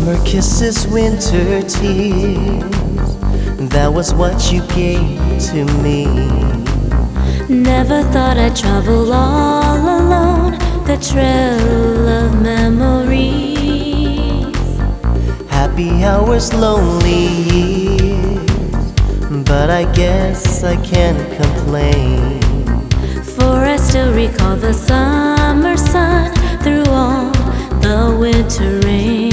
Summer kisses, winter tears, that was what you gave to me. Never thought I'd travel all alone, the trail of memories. Happy hours, lonely years, but I guess I can't complain. For I still recall the summer sun through all the winter rain.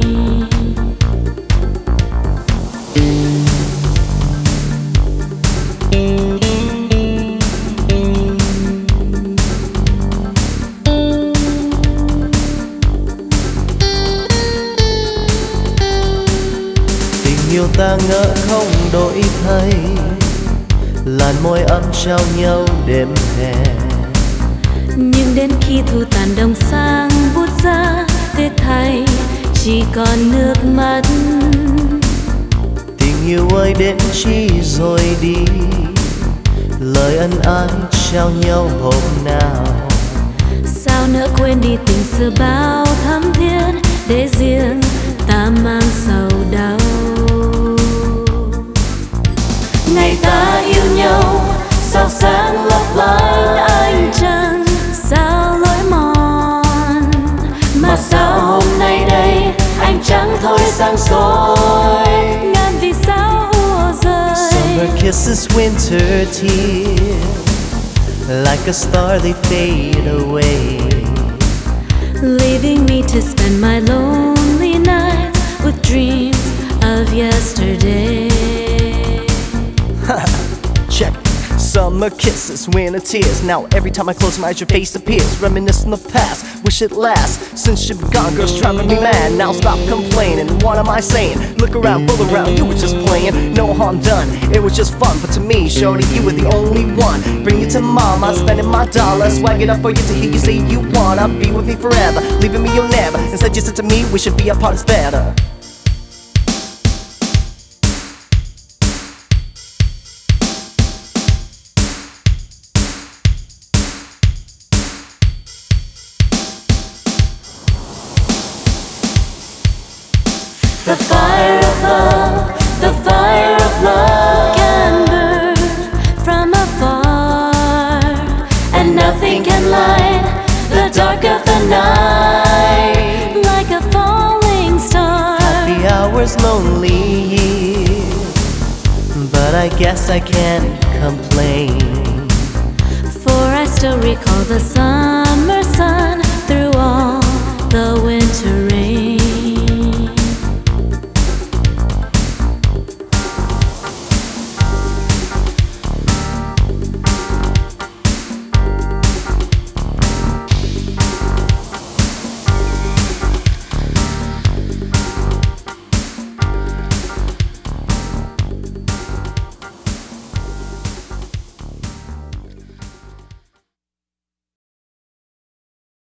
Tình yêu ta ngỡ không đổi thay, làn môi ấm trao nhau đêm hè. Nhưng đến khi thu tàn đông sang bút ra, tiếc thay chỉ còn nước mắt. Tình yêu ơi đến chi rồi đi, lời ân ái trao nhau hôm nào. Sao nỡ quên đi tình xưa bao thắm thiết, để riêng ta mang sầu đau. Ngày ta yêu nhau sao sáng lấp lánh ánh trăng, sao lối mòn mà sao hôm nay đây ánh trắng thôi sang soi. Ngàn vì sao ùa rơi. Summer kisses, winter tears, like a star they fade away, leaving me to spend my lonely nights with dreams of yesterday. Check. Summer kisses, winter tears. Now every time I close my eyes, your face appears, reminiscing of past. Wish it lasts. Since you've gone, girls driving me mad. Now stop complaining. What am I saying? Look around, fool around. You were just playing. No harm done. It was just fun, but to me, shorty, you were the only one. Bring it to mama, spending my dollars. Swag it up for you to hear you say you wanna be with me forever, leaving me you'll never. Instead, you said to me, we should be apart. It's better. The fire of love, the fire of love can burn from afar, and nothing can light the dark of the night like a falling star. Happy hours, lonely years, but I guess I can't complain. For I still recall the summer sun through all the winter rain.